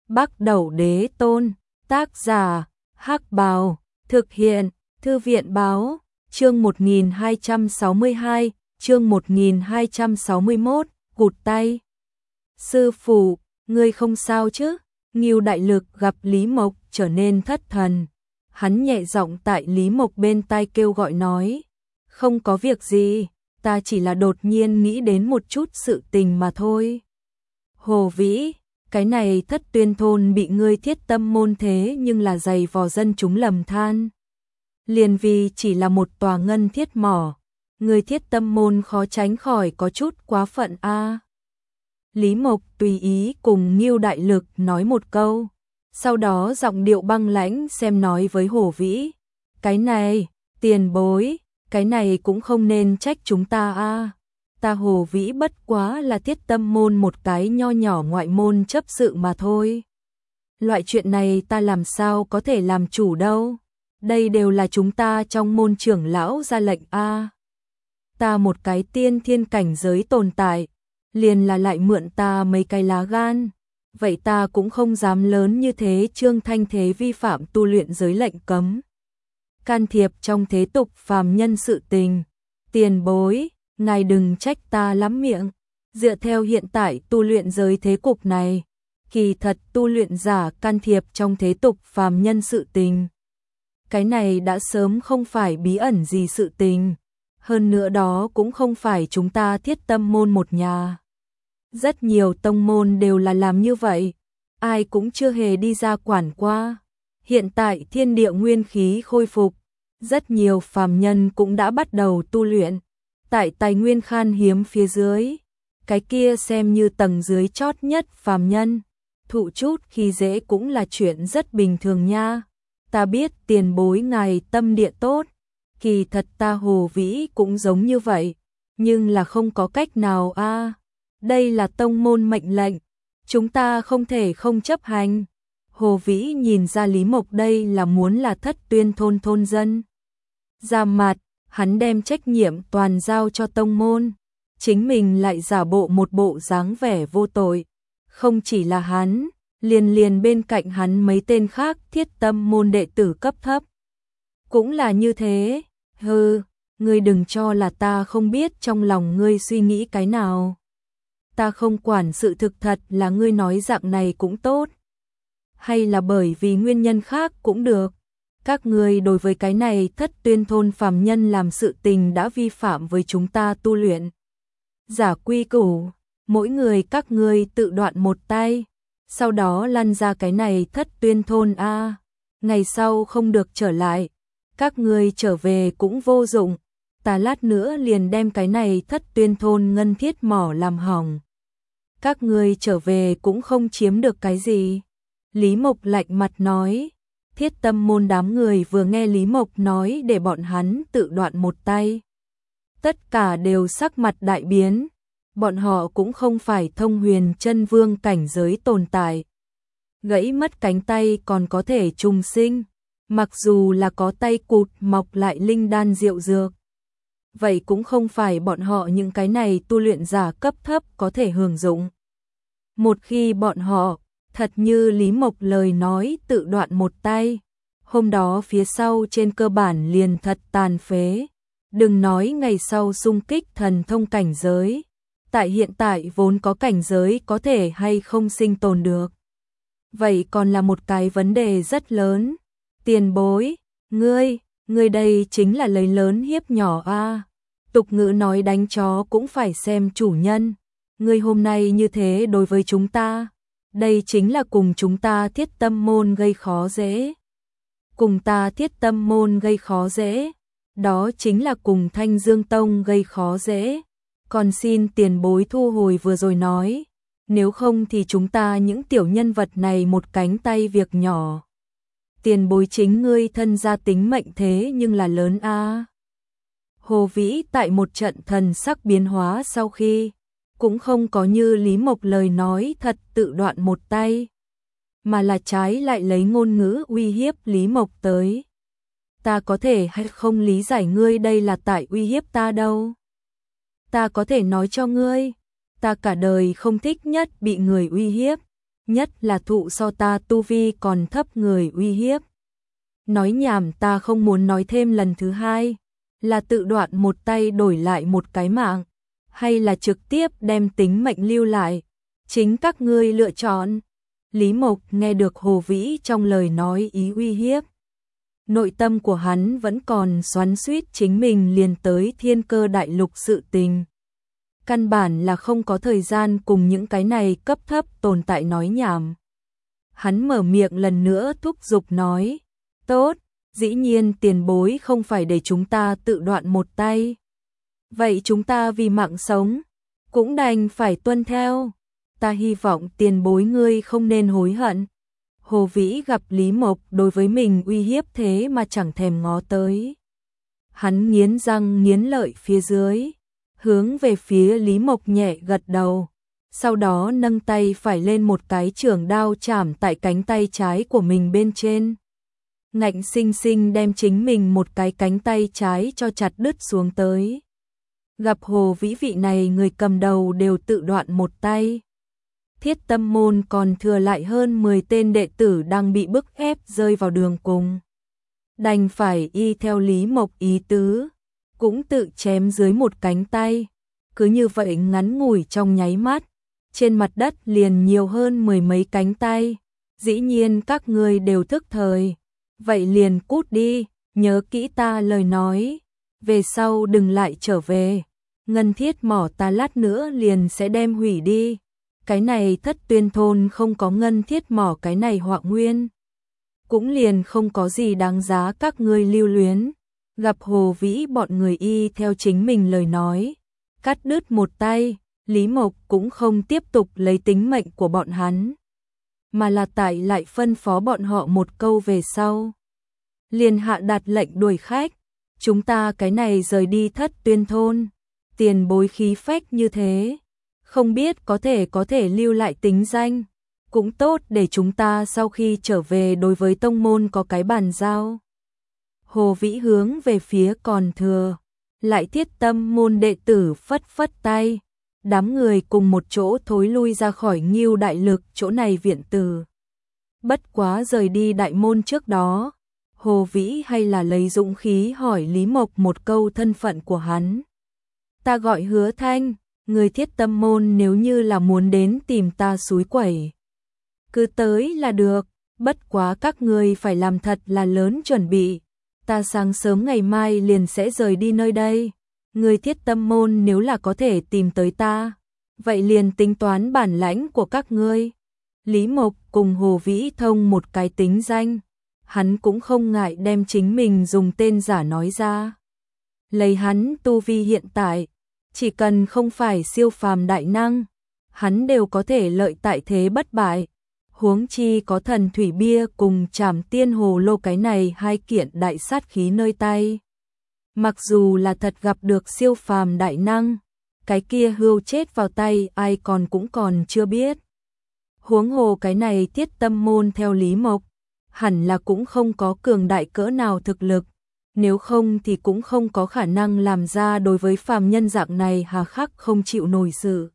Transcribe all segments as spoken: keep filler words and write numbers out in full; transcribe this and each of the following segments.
Bắc Đẩu Đế Tôn, tác giả, Hắc Bào, thực hiện, Thư viện Báo, chương một nghìn hai trăm sáu mươi hai, chương một nghìn hai trăm sáu mươi mốt, cụt tay. Sư phụ, ngươi không sao chứ? Ngưu Đại Lực gặp Lý Mộc trở nên thất thần. Hắn nhẹ giọng tại Lý Mộc bên tai kêu gọi nói, không có việc gì, ta chỉ là đột nhiên nghĩ đến một chút sự tình mà thôi. Hồ Vĩ, cái này Thất Tuyên thôn bị ngươi thiết tâm môn thế nhưng là dày vò dân chúng lầm than. Liền vì chỉ là một tòa ngân thiết mỏ, ngươi thiết tâm môn khó tránh khỏi có chút quá phận a. À. Lý Mộc tùy ý cùng Ngưu Đại Lực nói một câu, sau đó giọng điệu băng lãnh xem nói với Hồ Vĩ, cái này, tiền bối, cái này cũng không nên trách chúng ta a. À. Ta Hồ Vĩ bất quá là thiết tâm môn một cái nho nhỏ ngoại môn chấp sự mà thôi. Loại chuyện này ta làm sao có thể làm chủ đâu. Đây đều là chúng ta trong môn trưởng lão ra lệnh a. À. Ta một cái tiên thiên cảnh giới tồn tại, liền là lại mượn ta mấy cái lá gan. Vậy ta cũng không dám lớn như thế trương thanh thế vi phạm tu luyện giới lệnh cấm. Can thiệp trong thế tục phàm nhân sự tình. Tiền bối, ngài đừng trách ta lắm miệng. Dựa theo hiện tại tu luyện giới thế cục này, kỳ thật tu luyện giả can thiệp trong thế tục phàm nhân sự tình. Cái này đã sớm không phải bí ẩn gì sự tình. Hơn nữa đó cũng không phải chúng ta thiết tâm môn một nhà. Rất nhiều tông môn đều là làm như vậy. Ai cũng chưa hề đi ra quản qua. Hiện tại thiên địa nguyên khí khôi phục. Rất nhiều phàm nhân cũng đã bắt đầu tu luyện. Tại tài nguyên khan hiếm phía dưới. Cái kia xem như tầng dưới chót nhất phàm nhân. Thụ chút khi dễ cũng là chuyện rất bình thường nha. Ta biết tiền bối ngài tâm địa tốt. Kỳ thật ta Hồ Vĩ cũng giống như vậy. Nhưng là không có cách nào a. À. Đây là tông môn mệnh lệnh. Chúng ta không thể không chấp hành. Hồ Vĩ nhìn ra Lý Mộc đây là muốn là Thất Tuyên thôn thôn dân. Ra mặt, hắn đem trách nhiệm toàn giao cho tông môn. Chính mình lại giả bộ một bộ dáng vẻ vô tội. Không chỉ là hắn, liền liền bên cạnh hắn mấy tên khác thiết tâm môn đệ tử cấp thấp. Cũng là như thế, hừ, ngươi đừng cho là ta không biết trong lòng ngươi suy nghĩ cái nào. Ta không quản sự thực thật là ngươi nói dạng này cũng tốt. Hay là bởi vì nguyên nhân khác cũng được. Các ngươi đối với cái này Thất Tuyên thôn phàm nhân làm sự tình đã vi phạm với chúng ta tu luyện. Giả quy củ, mỗi người các ngươi tự đoạn một tay. Sau đó lăn ra cái này Thất Tuyên thôn a. À. Ngày sau không được trở lại. Các ngươi trở về cũng vô dụng. Ta lát nữa liền đem cái này Thất Tuyên thôn ngân thiết mỏ làm hỏng. Các ngươi trở về cũng không chiếm được cái gì. Lý Mộc lạnh mặt nói. Thiết tâm môn đám người vừa nghe Lý Mộc nói để bọn hắn tự đoạn một tay. Tất cả đều sắc mặt đại biến. Bọn họ cũng không phải thông huyền chân vương cảnh giới tồn tại. Gãy mất cánh tay còn có thể trùng sinh. Mặc dù là có tay cụt mọc lại linh đan diệu dược. Vậy cũng không phải bọn họ những cái này tu luyện giả cấp thấp có thể hưởng dụng. Một khi bọn họ, thật như Lý Mộc lời nói tự đoạn một tay, hôm đó phía sau trên cơ bản liền thật tàn phế. Đừng nói ngày sau xung kích thần thông cảnh giới. Tại hiện tại vốn có cảnh giới có thể hay không sinh tồn được. Vậy còn là một cái vấn đề rất lớn. Tiền bối, ngươi, ngươi đây chính là lấy lớn hiếp nhỏ a. À. Tục ngữ nói đánh chó cũng phải xem chủ nhân. Ngươi hôm nay như thế đối với chúng ta, đây chính là cùng chúng ta thiết tâm môn gây khó dễ. Cùng ta thiết tâm môn gây khó dễ, đó chính là cùng Thanh Dương Tông gây khó dễ. Còn xin tiền bối thu hồi vừa rồi nói, nếu không thì chúng ta những tiểu nhân vật này một cánh tay việc nhỏ. Tiền bối chính ngươi thân gia tính mệnh thế nhưng là lớn a. À. Hồ Vĩ tại một trận thần sắc biến hóa sau khi, cũng không có như Lý Mộc lời nói thật tự đoạn một tay, mà là trái lại lấy ngôn ngữ uy hiếp Lý Mộc tới. Ta có thể hay không lý giải ngươi đây là tại uy hiếp ta đâu. Ta có thể nói cho ngươi, ta cả đời không thích nhất bị người uy hiếp, nhất là thụ so ta tu vi còn thấp người uy hiếp. Nói nhảm, ta không muốn nói thêm lần thứ hai, là tự đoạn một tay đổi lại một cái mạng, hay là trực tiếp đem tính mệnh lưu lại, chính các ngươi lựa chọn. Lý Mộc nghe được Hồ Vĩ trong lời nói ý uy hiếp. Nội tâm của hắn vẫn còn xoắn xuýt chính mình liền tới Thiên Cơ Đại Lục sự tình. Căn bản là không có thời gian cùng những cái này cấp thấp tồn tại nói nhảm. Hắn mở miệng lần nữa thúc giục nói, tốt, dĩ nhiên tiền bối không phải để chúng ta tự đoạn một tay. Vậy chúng ta vì mạng sống, cũng đành phải tuân theo. Ta hy vọng tiền bối ngươi không nên hối hận. Hồ Vĩ gặp Lý Mộc đối với mình uy hiếp thế mà chẳng thèm ngó tới. Hắn nghiến răng nghiến lợi phía dưới, hướng về phía Lý Mộc nhẹ gật đầu. Sau đó nâng tay phải lên một cái chưởng đao chạm tại cánh tay trái của mình bên trên. Ngạnh sinh sinh đem chính mình một cái cánh tay trái cho chặt đứt xuống tới. Gặp Hồ Vĩ vị này người cầm đầu đều tự đoạn một tay. Thiết Tâm môn còn thừa lại hơn mười tên đệ tử đang bị bức ép rơi vào đường cùng. Đành phải y theo Lý Mộc ý tứ, cũng tự chém dưới một cánh tay. Cứ như vậy ngắn ngủi trong nháy mắt, trên mặt đất liền nhiều hơn mười mấy cánh tay. Dĩ nhiên các ngươi đều thức thời, vậy liền cút đi, nhớ kỹ ta lời nói, về sau đừng lại trở về. Ngân thiết mỏ ta lát nữa liền sẽ đem hủy đi. Cái này Thất Tuyên thôn không có ngân thiết mỏ cái này họa nguyên, cũng liền không có gì đáng giá các ngươi lưu luyến. Gặp Hồ Vĩ bọn người y theo chính mình lời nói, cắt đứt một tay, Lý Mộc cũng không tiếp tục lấy tính mệnh của bọn hắn, mà là tại lại phân phó bọn họ một câu về sau. Liền hạ đạt lệnh đuổi khách, chúng ta cái này rời đi Thất Tuyên thôn, tiền bối khí phách như thế. Không biết có thể có thể lưu lại tính danh, cũng tốt để chúng ta sau khi trở về đối với tông môn có cái bàn giao. Hồ Vĩ hướng về phía còn thừa, lại Thiết Tâm môn đệ tử phất phất tay, đám người cùng một chỗ thối lui ra khỏi Ngưu Đại Lực chỗ này viện tử. Bất quá rời đi đại môn trước đó, Hồ Vĩ hay là lấy dũng khí hỏi Lý Mộc một câu thân phận của hắn. Ta gọi Hứa Thanh. Người Thiết Tâm môn nếu như là muốn đến tìm ta xúi quẩy, cứ tới là được, bất quá các ngươi phải làm thật là lớn chuẩn bị. Ta sáng sớm ngày mai liền sẽ rời đi nơi đây. Người Thiết Tâm môn nếu là có thể tìm tới ta, vậy liền tính toán bản lãnh của các ngươi. Lý Mộc cùng Hồ Vĩ thông một cái tính danh, hắn cũng không ngại đem chính mình dùng tên giả nói ra. Lấy hắn tu vi hiện tại, chỉ cần không phải siêu phàm đại năng, hắn đều có thể lợi tại thế bất bại. Huống chi có thần thủy bia cùng Trảm Tiên Hồ Lô cái này hai kiện đại sát khí nơi tay. Mặc dù là thật gặp được siêu phàm đại năng, cái kia hưu chết vào tay ai còn cũng còn chưa biết. Huống hồ cái này Thiết Tâm môn theo Lý Mộc, hẳn là cũng không có cường đại cỡ nào thực lực. Nếu không thì cũng không có khả năng làm ra đối với phàm nhân dạng này hà khắc không chịu nổi sự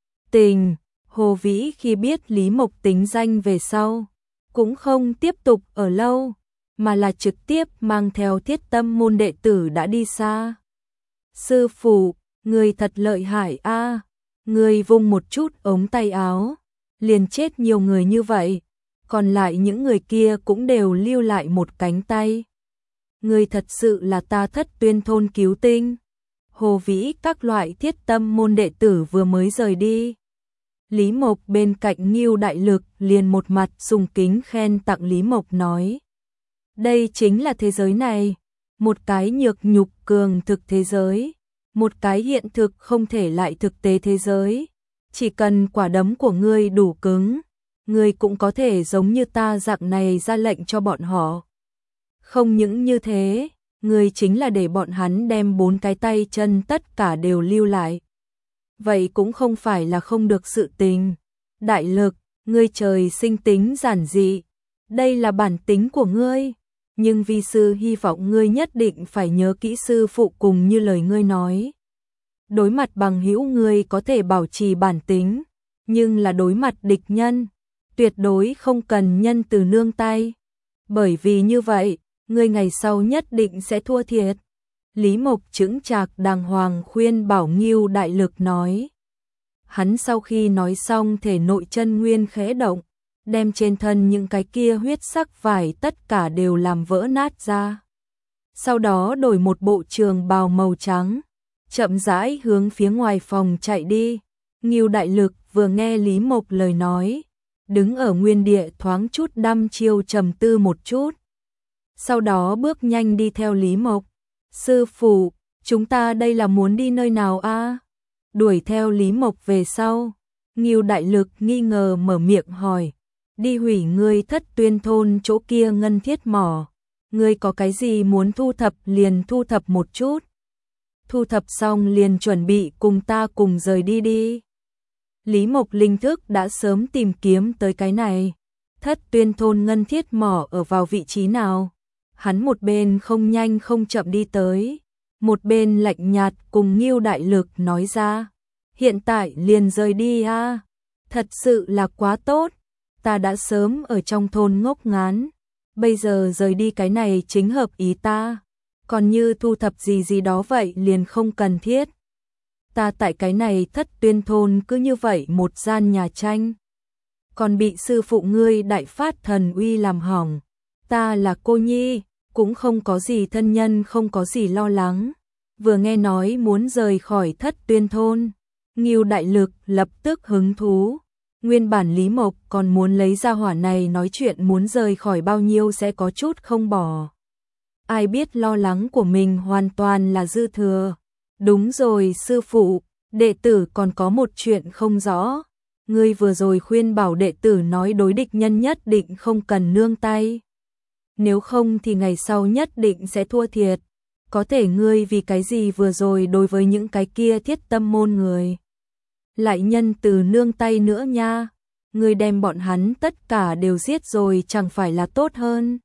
tình. Hồ Vĩ khi biết Lý Mộc tính danh về sau, cũng không tiếp tục ở lâu, mà là trực tiếp mang theo Thiết Tâm môn đệ tử đã đi xa. Sư phụ, người thật lợi hại a, người vung một chút ống tay áo, liền chết nhiều người như vậy, còn lại những người kia cũng đều lưu lại một cánh tay. Người thật sự là ta Thất Tuyên thôn cứu tinh. Hồ Vĩ các loại Thiết Tâm môn đệ tử vừa mới rời đi. Lý Mộc bên cạnh Ngưu Đại Lực liền một mặt sùng kính khen tặng Lý Mộc nói. Đây chính là thế giới này, một cái nhược nhục cường thực thế giới, một cái hiện thực không thể lại thực tế thế giới. Chỉ cần quả đấm của ngươi đủ cứng, ngươi cũng có thể giống như ta dạng này ra lệnh cho bọn họ. Không những như thế, ngươi chính là để bọn hắn đem bốn cái tay chân tất cả đều lưu lại. Vậy cũng không phải là không được sự tình. Đại Lực, ngươi trời sinh tính giản dị, đây là bản tính của ngươi, nhưng vi sư hy vọng ngươi nhất định phải nhớ kỹ sư phụ cùng như lời ngươi nói. Đối mặt bằng hữu ngươi có thể bảo trì bản tính, nhưng là đối mặt địch nhân, tuyệt đối không cần nhân từ nương tay. Bởi vì như vậy, ngươi ngày sau nhất định sẽ thua thiệt. Lý Mộc chững chạc đàng hoàng khuyên bảo Ngưu Đại Lực nói. Hắn sau khi nói xong thể nội chân nguyên khẽ động, đem trên thân những cái kia huyết sắc vải tất cả đều làm vỡ nát ra. Sau đó đổi một bộ trường bào màu trắng, chậm rãi hướng phía ngoài phòng chạy đi. Ngưu Đại Lực vừa nghe Lý Mộc lời nói, đứng ở nguyên địa thoáng chút đăm chiêu trầm tư một chút. Sau đó bước nhanh đi theo Lý Mộc. Sư phụ, chúng ta đây là muốn đi nơi nào a? Đuổi theo Lý Mộc về sau, Ngưu Đại Lực nghi ngờ mở miệng hỏi. Đi hủy ngươi Thất Tuyên thôn chỗ kia ngân thiết mỏ. Ngươi có cái gì muốn thu thập liền thu thập một chút. Thu thập xong liền chuẩn bị cùng ta cùng rời đi đi. Lý Mộc linh thức đã sớm tìm kiếm tới cái này. Thất Tuyên thôn ngân thiết mỏ ở vào vị trí nào? Hắn một bên không nhanh không chậm đi tới, một bên lạnh nhạt cùng Ngưu Đại Lực nói ra. Hiện tại liền rời đi a, thật sự là quá tốt. Ta đã sớm ở trong thôn ngốc ngán, bây giờ rời đi cái này chính hợp ý ta. Còn như thu thập gì gì đó vậy liền không cần thiết. Ta tại cái này Thất Tuyên thôn cứ như vậy một gian nhà tranh, còn bị sư phụ ngươi đại phát thần uy làm hỏng. Ta là cô nhi, cũng không có gì thân nhân, không có gì lo lắng. Vừa nghe nói muốn rời khỏi Thất Tuyên thôn, Ngưu Đại Lực lập tức hứng thú. Nguyên bản Lý Mộc còn muốn lấy ra hỏa này nói chuyện muốn rời khỏi bao nhiêu sẽ có chút không bỏ. Ai biết lo lắng của mình hoàn toàn là dư thừa. Đúng rồi sư phụ, đệ tử còn có một chuyện không rõ. Ngươi vừa rồi khuyên bảo đệ tử nói đối địch nhân nhất định không cần nương tay. Nếu không thì ngày sau nhất định sẽ thua thiệt. Có thể ngươi vì cái gì vừa rồi đối với những cái kia thiết tâm môn người lại nhân từ nương tay nữa nha. Ngươi đem bọn hắn tất cả đều giết rồi chẳng phải là tốt hơn.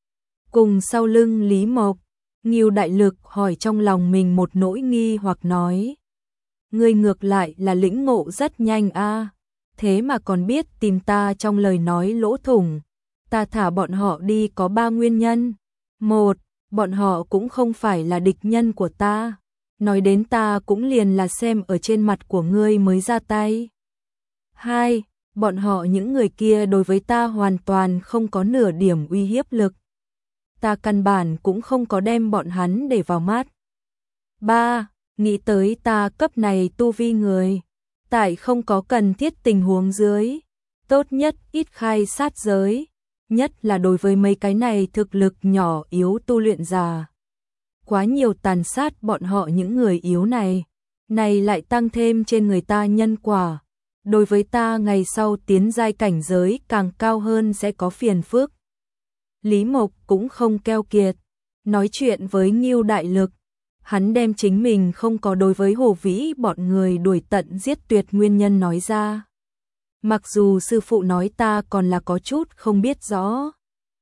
Cùng sau lưng Lý Mộc, Ngưu Đại Lực hỏi trong lòng mình một nỗi nghi hoặc nói. Ngươi ngược lại là lĩnh ngộ rất nhanh a, thế mà còn biết tìm ta trong lời nói lỗ thủng. Ta thả bọn họ đi có ba nguyên nhân. Một, bọn họ cũng không phải là địch nhân của ta. Nói đến ta cũng liền là xem ở trên mặt của ngươi mới ra tay. Hai, bọn họ những người kia đối với ta hoàn toàn không có nửa điểm uy hiếp lực. Ta căn bản cũng không có đem bọn hắn để vào mắt. Ba, nghĩ tới ta cấp này tu vi người, tại không có cần thiết tình huống dưới, tốt nhất ít khai sát giới, nhất là đối với mấy cái này thực lực nhỏ yếu tu luyện giả. Quá nhiều tàn sát bọn họ những người yếu này, này lại tăng thêm trên người ta nhân quả. Đối với ta ngày sau tiến giai cảnh giới càng cao hơn sẽ có phiền phức. Lý Mộc cũng không keo kiệt, nói chuyện với Ngưu Đại Lực. Hắn đem chính mình không có đối với Hồ Vĩ bọn người đuổi tận giết tuyệt nguyên nhân nói ra. Mặc dù sư phụ nói ta còn là có chút không biết rõ.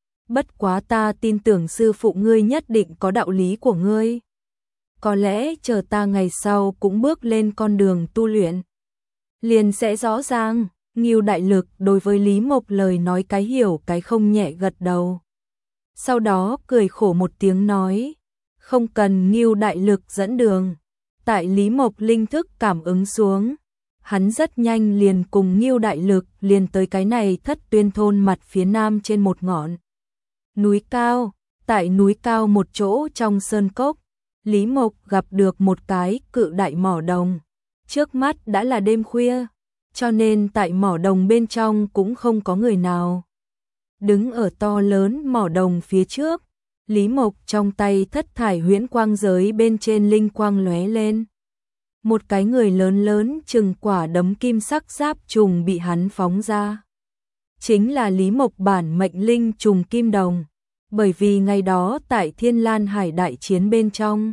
Bất quá ta tin tưởng sư phụ ngươi nhất định có đạo lý của ngươi. Có lẽ chờ ta ngày sau cũng bước lên con đường tu luyện, liền sẽ rõ ràng. Ngưu Đại Lực đối với Lý Mộc lời nói cái hiểu cái không nhẹ gật đầu. Sau đó cười khổ một tiếng nói, không cần Ngưu Đại Lực dẫn đường. Tại Lý Mộc linh thức cảm ứng xuống, hắn rất nhanh liền cùng Ngưu Đại Lực liền tới cái này Thất Tuyên thôn mặt phía nam trên một ngọn núi cao. Tại núi cao một chỗ trong sơn cốc, Lý Mộc gặp được một cái cự đại mỏ đồng. Trước mắt đã là đêm khuya, cho nên tại mỏ đồng bên trong cũng không có người nào. Đứng ở to lớn mỏ đồng phía trước, Lý Mộc trong tay thất thải huyễn quang giới bên trên linh quang lóe lên. Một cái người lớn lớn chừng quả đấm kim sắc giáp trùng bị hắn phóng ra. Chính là Lý Mộc bản mệnh linh trùng kim đồng. Bởi vì ngày đó tại Thiên Lan Hải đại chiến bên trong,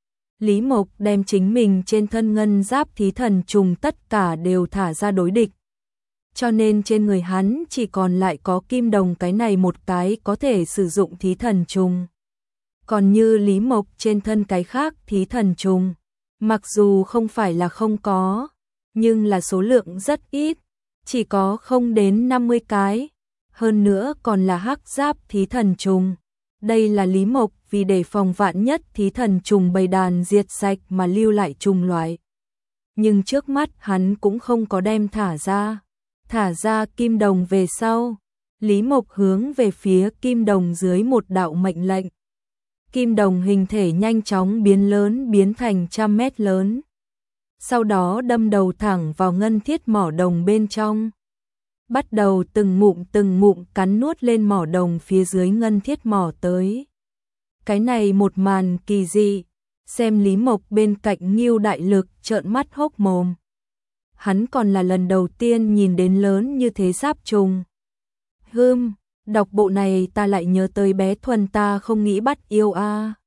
Lý Mộc đem chính mình trên thân ngân giáp thí thần trùng tất cả đều thả ra đối địch. Cho nên trên người hắn chỉ còn lại có kim đồng cái này một cái có thể sử dụng thí thần trùng. Còn như Lý Mộc trên thân cái khác thí thần trùng, mặc dù không phải là không có, nhưng là số lượng rất ít. chỉ có không đến năm mươi cái, hơn nữa còn là hắc giáp thí thần trùng. Đây là Lý Mộc vì để phòng vạn nhất thí thần trùng bầy đàn diệt sạch mà lưu lại trùng loại. Nhưng trước mắt hắn cũng không có đem thả ra. Thả ra kim đồng về sau, Lý Mộc hướng về phía kim đồng dưới một đạo mệnh lệnh. Kim đồng hình thể nhanh chóng biến lớn biến thành trăm mét lớn. Sau đó đâm đầu thẳng vào ngân thiết mỏ đồng bên trong. Bắt đầu từng ngụm từng ngụm cắn nuốt lên mỏ đồng phía dưới ngân thiết mỏ tới. Cái này một màn kỳ dị, xem Lý Mộc bên cạnh Ngưu Đại Lực trợn mắt hốc mồm. Hắn còn là lần đầu tiên nhìn đến lớn như thế giáp trùng. Hưm, đọc bộ này ta lại nhớ tới bé Thuần ta không nghĩ bắt yêu a.